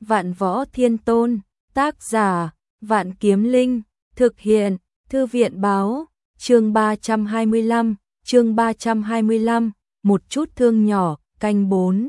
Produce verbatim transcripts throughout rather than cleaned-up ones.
Vạn Võ Thiên Tôn, tác giả, Vạn Kiếm Linh, thực hiện, Thư viện báo, chương ba trăm hai mươi lăm, chương ba trăm hai mươi lăm, một chút thương nhỏ, canh bốn.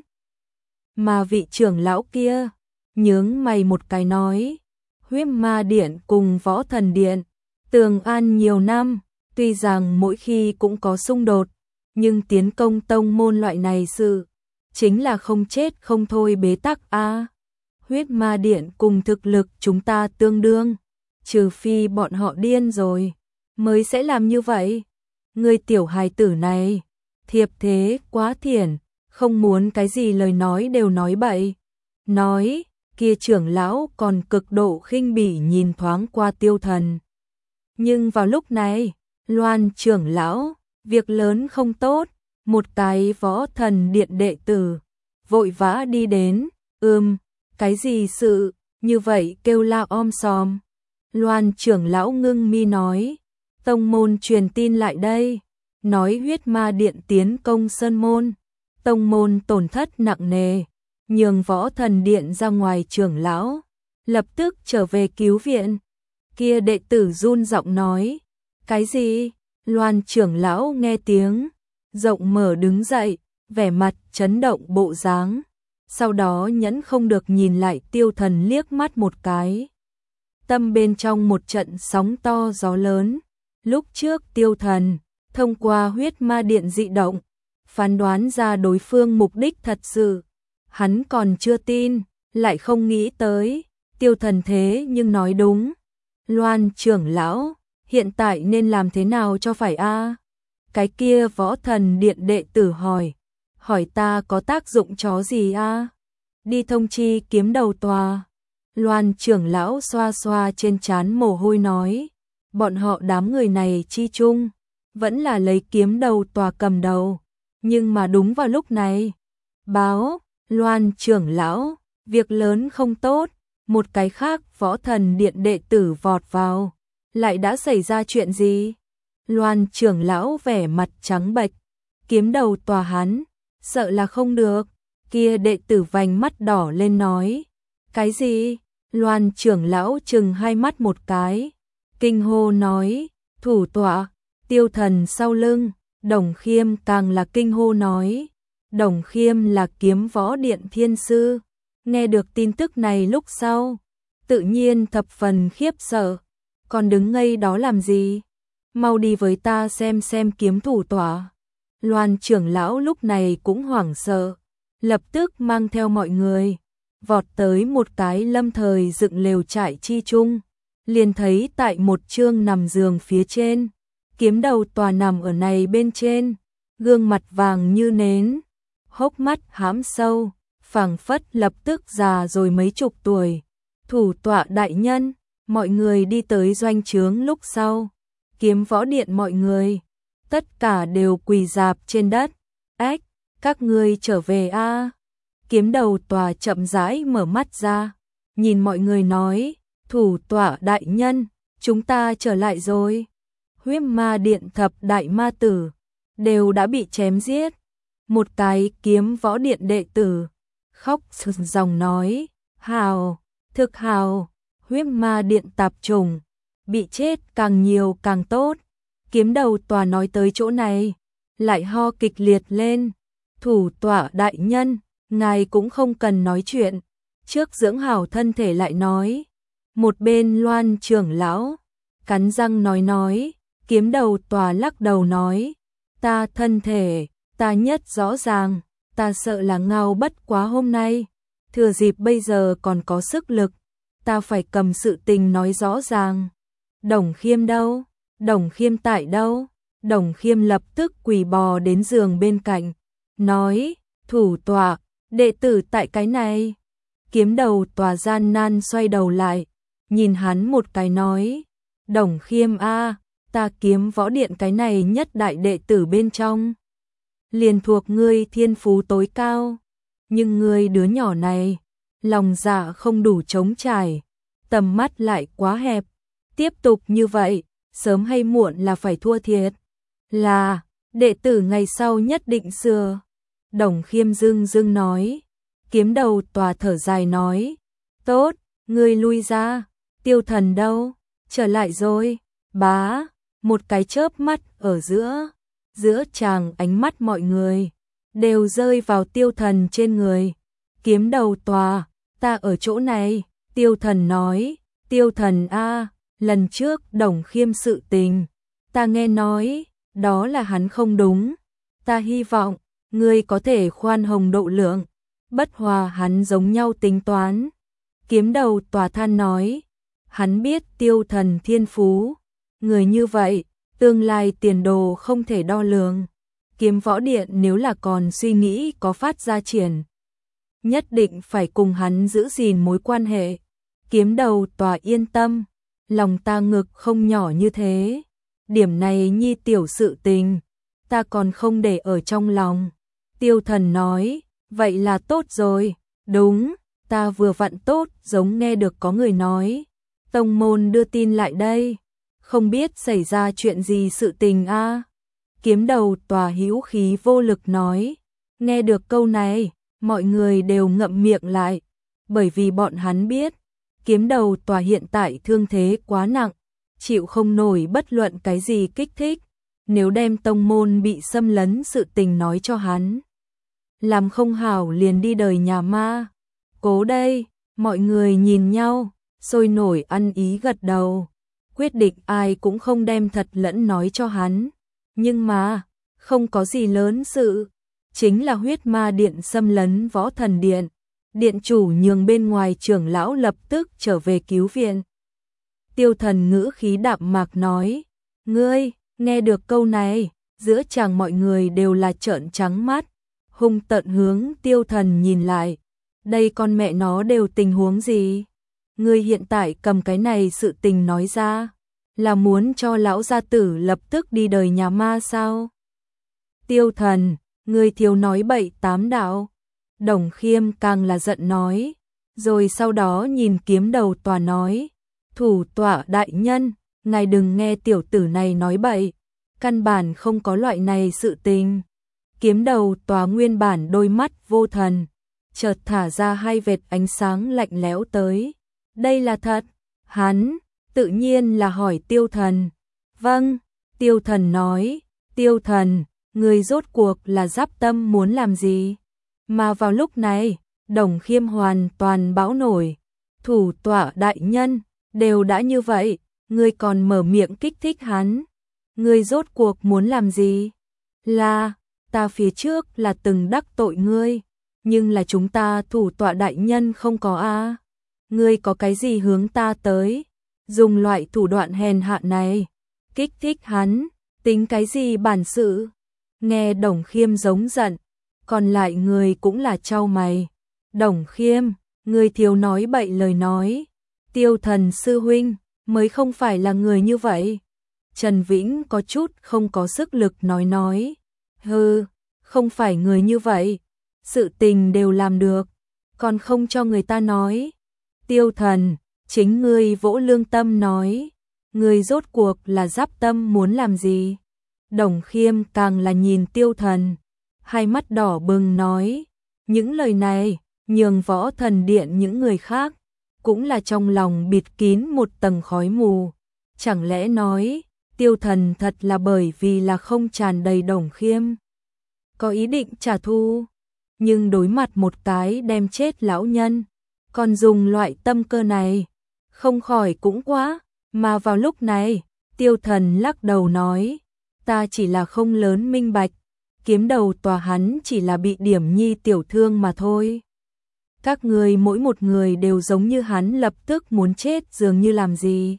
Mà vị trưởng lão kia, nhướng mày một cái nói, Huyết Ma Điện cùng Võ Thần Điện, tường an nhiều năm, tuy rằng mỗi khi cũng có xung đột, nhưng tiến công tông môn loại này sự, chính là không chết không thôi bế tắc a. À, Huyết Ma Điện cùng thực lực chúng ta tương đương, trừ phi bọn họ điên rồi, mới sẽ làm như vậy. Người tiểu hài tử này, thiệp thế quá thiển, không muốn cái gì lời nói đều nói bậy. Nói, kia trưởng lão còn cực độ khinh bỉ nhìn thoáng qua Tiêu Thần. Nhưng vào lúc này, Loan trưởng lão, việc lớn không tốt, một cái Võ Thần Điện đệ tử, vội vã đi đến, ưm, cái gì sự, như vậy kêu la om sòm. Loan trưởng lão ngưng mi nói, tông môn truyền tin lại đây, nói Huyết Ma Điện tiến công sơn môn, tông môn tổn thất nặng nề, nhường Võ Thần Điện ra ngoài trưởng lão, lập tức trở về cứu viện. Kia đệ tử run giọng nói, cái gì? Loan trưởng lão nghe tiếng, rộng mở đứng dậy, vẻ mặt chấn động bộ dáng. Sau đó nhẫn không được nhìn lại Tiêu Thần liếc mắt một cái. Tâm bên trong một trận sóng to gió lớn. Lúc trước Tiêu Thần, thông qua Huyết Ma Điện dị động, phán đoán ra đối phương mục đích thật sự. Hắn còn chưa tin, lại không nghĩ tới. Tiêu Thần thế nhưng nói đúng. Loan trưởng lão, hiện tại nên làm thế nào cho phải a? À? Cái kia Võ Thần Điện đệ tử hỏi. Hỏi ta có tác dụng chó gì a? À? Đi thông chi kiếm đầu tòa. Loan trưởng lão xoa xoa trên trán mồ hôi nói. Bọn họ đám người này chi chung, vẫn là lấy kiếm đầu tòa cầm đầu. Nhưng mà đúng vào lúc này, báo, Loan trưởng lão, việc lớn không tốt. Một cái khác Võ Thần Điện đệ tử vọt vào. Lại đã xảy ra chuyện gì? Loan trưởng lão vẻ mặt trắng bệch, kiếm đầu tòa hắn, sợ là không được. Kia đệ tử vành mắt đỏ lên nói, cái gì? Loan trưởng lão chừng hai mắt một cái, kinh hô nói, thủ tọa, Tiêu Thần sau lưng. Đồng Khiêm càng là kinh hô nói, Đồng Khiêm là kiếm võ điện thiên sư. Nghe được tin tức này lúc sau, tự nhiên thập phần khiếp sợ, còn đứng ngây đó làm gì? Mau đi với ta xem xem kiếm thủ tọa. Loan trưởng lão lúc này cũng hoảng sợ, lập tức mang theo mọi người, vọt tới một cái lâm thời dựng lều trại chi chung, liền thấy tại một chương nằm giường phía trên, kiếm đầu tòa nằm ở này bên trên, gương mặt vàng như nến, hốc mắt hãm sâu, phảng phất lập tức già rồi mấy chục tuổi. Thủ tọa đại nhân, mọi người đi tới doanh trướng lúc sau, kiếm võ điện mọi người, tất cả đều quỳ rạp trên đất. Ách, các ngươi trở về a. À? Kiếm đầu tòa chậm rãi mở mắt ra, nhìn mọi người nói, thủ tọa đại nhân, chúng ta trở lại rồi. Huyết Ma Điện thập đại ma tử, đều đã bị chém giết. Một cái kiếm võ điện đệ tử, khóc sừng ròng nói, hào, thực hào, Huyết Ma Điện tạp trùng, bị chết càng nhiều càng tốt. Kiếm đầu tòa nói tới chỗ này, lại ho kịch liệt lên. Thủ tọa đại nhân, ngài cũng không cần nói chuyện, trước dưỡng hảo thân thể lại nói. Một bên Loan trưởng lão, cắn răng nói nói, kiếm đầu tòa lắc đầu nói, ta thân thể, ta nhất rõ ràng, ta sợ là ngao bất quá hôm nay, thừa dịp bây giờ còn có sức lực, ta phải cầm sự tình nói rõ ràng. Đồng Khiêm đâu? Đồng Khiêm tại đâu? Đồng Khiêm lập tức quỳ bò đến giường bên cạnh, nói, thủ tọa, đệ tử tại cái này. Kiếm đầu tòa gian nan xoay đầu lại, nhìn hắn một cái nói, Đồng Khiêm a, ta kiếm võ điện cái này nhất đại đệ tử bên trong, liền thuộc ngươi thiên phú tối cao, nhưng ngươi đứa nhỏ này, lòng dạ không đủ trống trải, tầm mắt lại quá hẹp, tiếp tục như vậy, sớm hay muộn là phải thua thiệt. Là, đệ tử ngày sau nhất định sửa. Đồng Khiêm dưng dưng nói. Kiếm đầu tòa thở dài nói, Tốt, ngươi lui ra, Tiêu Thần đâu? Trở lại rồi, bá, một cái chớp mắt ở giữa, giữa chàng ánh mắt mọi người, đều rơi vào Tiêu Thần trên người. Kiếm Đầu Tòa, ta ở chỗ này, Tiêu Thần nói, Tiêu Thần a, lần trước Đồng Khiêm sự tình, ta nghe nói, đó là hắn không đúng, ta hy vọng, ngươi có thể khoan hồng độ lượng, bất hòa hắn giống nhau tính toán. Kiếm Đầu Tòa than nói, hắn biết Tiêu Thần thiên phú, người như vậy, tương lai tiền đồ không thể đo lường. Kiếm Võ Điện nếu là còn suy nghĩ có phát ra triển, nhất định phải cùng hắn giữ gìn mối quan hệ. Kiếm Đầu Tòa yên tâm, lòng ta ngực không nhỏ như thế, điểm này nhi tiểu sự tình, ta còn không để ở trong lòng. Tiêu Thần nói, vậy là tốt rồi, đúng, ta vừa vặn tốt giống nghe được có người nói, tông môn đưa tin lại đây, không biết xảy ra chuyện gì sự tình a. Kiếm Đầu Tòa hữu khí vô lực nói, nghe được câu này, mọi người đều ngậm miệng lại, bởi vì bọn hắn biết, Kiếm Đầu Tòa hiện tại thương thế quá nặng, chịu không nổi bất luận cái gì kích thích, nếu đem tông môn bị xâm lấn sự tình nói cho hắn, làm không hảo liền đi đời nhà ma. Cố đây, mọi người nhìn nhau, sôi nổi ăn ý gật đầu, quyết định ai cũng không đem thật lẫn nói cho hắn. Nhưng mà, không có gì lớn sự, chính là huyết ma điện xâm lấn Võ Thần Điện. Điện chủ nhường bên ngoài trưởng lão lập tức trở về cứu viện. Tiêu Thần ngữ khí đạm mạc nói, ngươi, nghe được câu này, giữa chàng mọi người đều là trợn trắng mắt, hung tợn hướng Tiêu Thần nhìn lại. Đây con mẹ nó đều tình huống gì? Ngươi hiện tại cầm cái này sự tình nói ra, là muốn cho lão gia tử lập tức đi đời nhà ma sao? Tiêu Thần, ngươi thiếu nói bậy tám đạo. Đồng Khiêm càng là giận nói, rồi sau đó nhìn Kiếm Đầu Tòa nói, thủ tọa đại nhân, ngài đừng nghe tiểu tử này nói bậy, căn bản không có loại này sự tình. Kiếm Đầu Tòa nguyên bản đôi mắt vô thần, chợt thả ra hai vệt ánh sáng lạnh lẽo tới. Đây là thật? Hắn, tự nhiên là hỏi Tiêu Thần. Vâng, Tiêu Thần nói, Tiêu Thần, người rốt cuộc là Giáp Tâm muốn làm gì? Mà vào lúc này, Đồng Khiêm hoàn toàn bão nổi. Thủ tọa đại nhân, đều đã như vậy, ngươi còn mở miệng kích thích hắn. Ngươi rốt cuộc muốn làm gì? Là, ta phía trước là từng đắc tội ngươi, nhưng là chúng ta thủ tọa đại nhân không có a. Ngươi có cái gì hướng ta tới? Dùng loại thủ đoạn hèn hạ này, kích thích hắn, tính cái gì bản sự? Nghe Đồng Khiêm giống giận, còn lại người cũng là chau mày. Đồng Khiêm, ngươi thiếu nói bậy lời nói. Tiêu Thần sư huynh, mới không phải là người như vậy. Trần Vĩnh có chút không có sức lực nói nói. Hừ, không phải người như vậy. Sự tình đều làm được, còn không cho người ta nói. Tiêu Thần, chính ngươi vỗ lương tâm nói. Ngươi rốt cuộc là Giáp Tâm muốn làm gì? Đồng Khiêm càng là nhìn Tiêu Thần, hai mắt đỏ bừng nói, những lời này, nhường Võ Thần Điện những người khác, cũng là trong lòng bịt kín một tầng khói mù. Chẳng lẽ nói, Tiêu Thần thật là bởi vì là không tràn đầy Đồng Khiêm, có ý định trả thù, nhưng đối mặt một cái đem chết lão nhân, còn dùng loại tâm cơ này, không khỏi cũng quá. Mà vào lúc này, Tiêu Thần lắc đầu nói, ta chỉ là không lớn minh bạch, Kiếm Đầu Tòa hắn chỉ là bị điểm nhi tiểu thương mà thôi. Các người mỗi một người đều giống như hắn lập tức muốn chết dường như làm gì.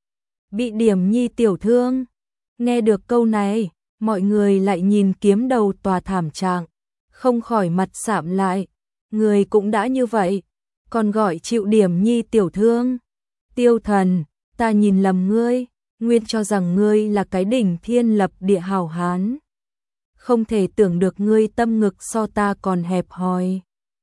Bị điểm nhi tiểu thương. Nghe được câu này, mọi người lại nhìn Kiếm Đầu Tòa thảm trạng, không khỏi mặt sạm lại. Người cũng đã như vậy, còn gọi chịu điểm nhi tiểu thương. Tiêu Thần, ta nhìn lầm ngươi, nguyên cho rằng ngươi là cái đỉnh thiên lập địa hảo hán. Không thể tưởng được ngươi tâm ngực so ta còn hẹp hòi.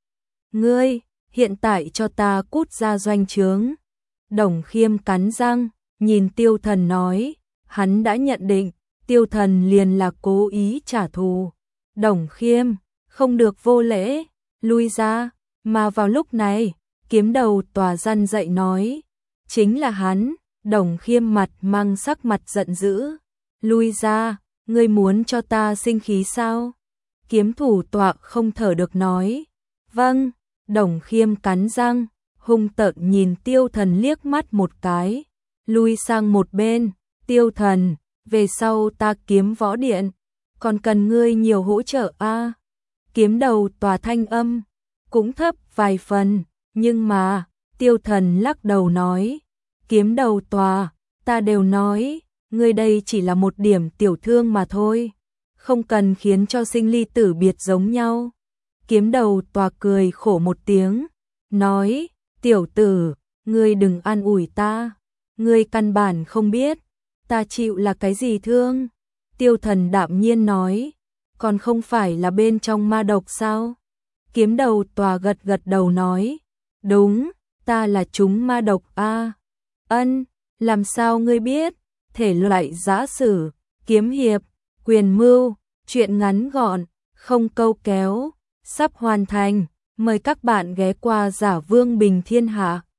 Ngươi, hiện tại cho ta cút ra doanh trướng. Đồng Khiêm cắn răng, nhìn Tiêu Thần nói, hắn đã nhận định, Tiêu Thần liền là cố ý trả thù. Đồng Khiêm, không được vô lễ, lui ra. Mà vào lúc này, Kiếm đầu tòa răn dậy nói, chính là hắn. Đồng Khiêm mặt mang sắc mặt giận dữ, lui ra, ngươi muốn cho ta sinh khí sao? Kiếm thủ tọa không thở được nói, vâng. Đồng Khiêm cắn răng, hung tợn nhìn Tiêu Thần liếc mắt một cái, lui sang một bên. Tiêu Thần, về sau ta kiếm võ điện, còn cần ngươi nhiều hỗ trợ a. À? Kiếm đầu tòa thanh âm cũng thấp vài phần, nhưng mà Tiêu Thần lắc đầu nói, kiếm đầu tòa, ta đều nói, ngươi đây chỉ là một điểm tiểu thương mà thôi, không cần khiến cho sinh ly tử biệt giống nhau. Kiếm đầu tòa cười khổ một tiếng, nói, tiểu tử, ngươi đừng an ủi ta, ngươi căn bản không biết, ta chịu là cái gì thương. Tiêu Thần đạm nhiên nói, còn không phải là bên trong ma độc sao? Kiếm đầu tòa gật gật đầu nói, đúng, ta là chúng ma độc a. À. Ân, làm sao ngươi biết? Thể loại giã sử, kiếm hiệp, quyền mưu, truyện ngắn gọn, không câu kéo, sắp hoàn thành, mời các bạn ghé qua Giả Vương Bình Thiên Hạ.